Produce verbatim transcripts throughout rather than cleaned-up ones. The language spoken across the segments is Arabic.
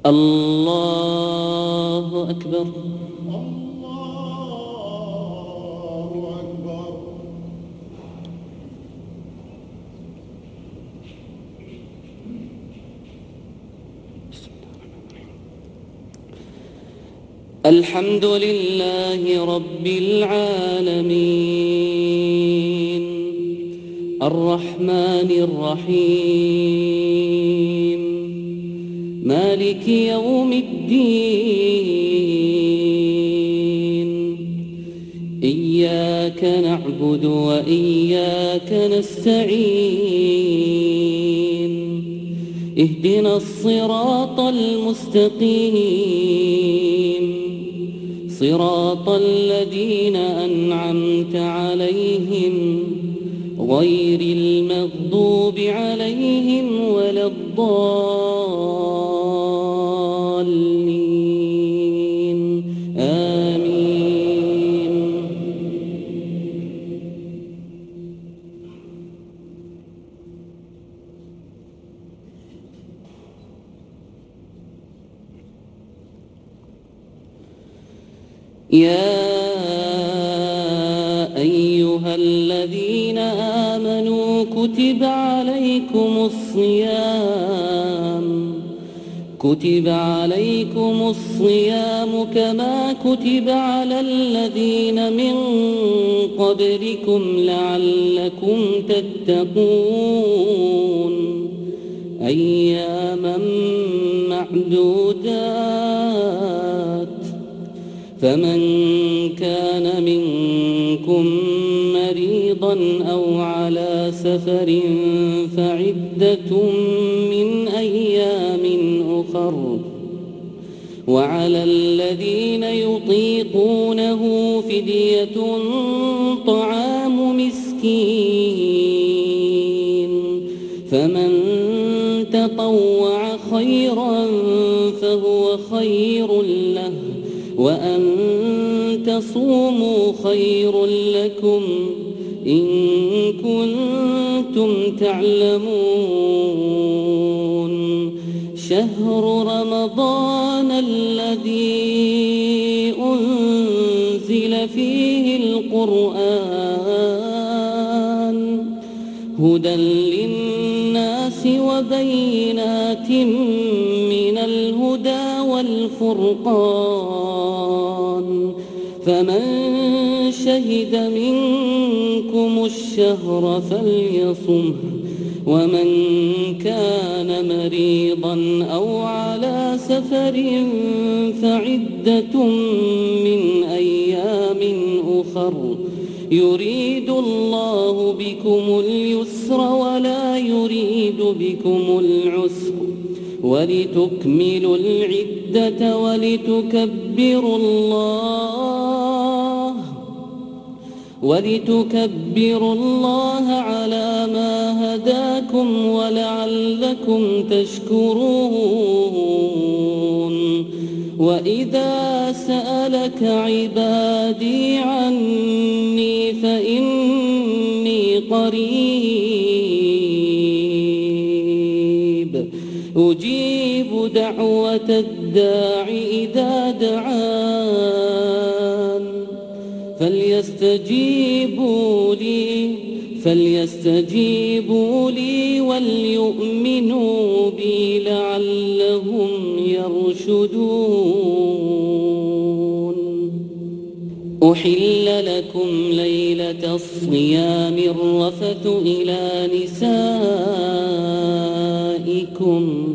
الله أكبر. الحمد لله رب العالمين الرحمن الرحيم مالك يوم الدين إياك نعبد وإياك نستعين اهدنا الصراط المستقيم صراط الذين أنعمت عليهم غير المغضوب عليهم ولا الضالين آمين. يا أيها الذين آمنوا كتب عليكم الصيام كتب عليكم الصيام كما كتب على الذين من قبلكم لعلكم تتقون أياما معدودات فمن كان منكم مريضا أو على سفر فعدة من أيام أخر وعلى الذين يطيقونه فدية طعام مسكين فمن تطوع خيرا فهو خير له وأن تصوموا خير لكم إن كنتم تعلمون شهر رمضان الذي أنزل فيه القرآن هدى للناس وبينات من الهدى والفرقان فمن شهد منكم الشهر فليصمه ومن كان مريضا أو على سفر فعدة من أيام أخر يريد الله بكم اليسر ولا يريد بكم العسر ولتكملوا العدة ولتكبروا الله ولتكبروا الله على ما هداكم ولعلكم تشكرون وإذا سألك عبادي عني فإني قريب أجيب دعوة الداع إذا دعان فليستجيبوا لي فليستجيبوا لي وليؤمنوا بي لعلهم يرشدون. أحل لكم ليلة الصيام الرفث إلى نسائكم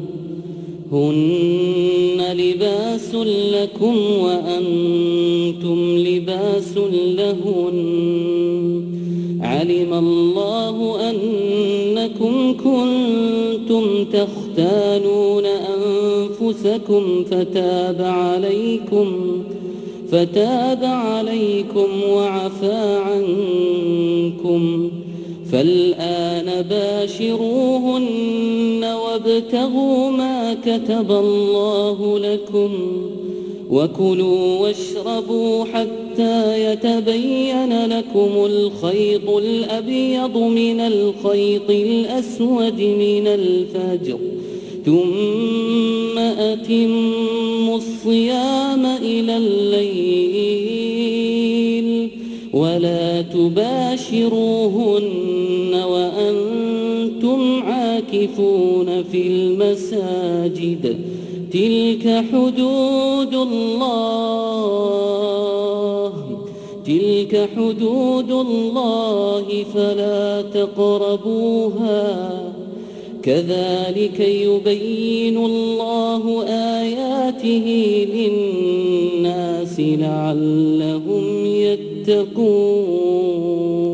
هن لباس لكم وأنتم لباس لهن علم الله أنكم كنتم تختانون أنفسكم فتاب عليكم فتاب عليكم وعفى عنكم فالآن باشروهن وابتغوا ما كتب الله لكم وكلوا واشربوا حتى يتبين لكم الخيط الأبيض من الخيط الأسود من الفجر ثم أتموا الصيام إلى الليل ولا تباشروهن وأنتم عاكفون في المساجد تلك حدود الله تلك حدود الله فلا تقربوها كذلك يبين الله آياته للناس لعلهم يتقون.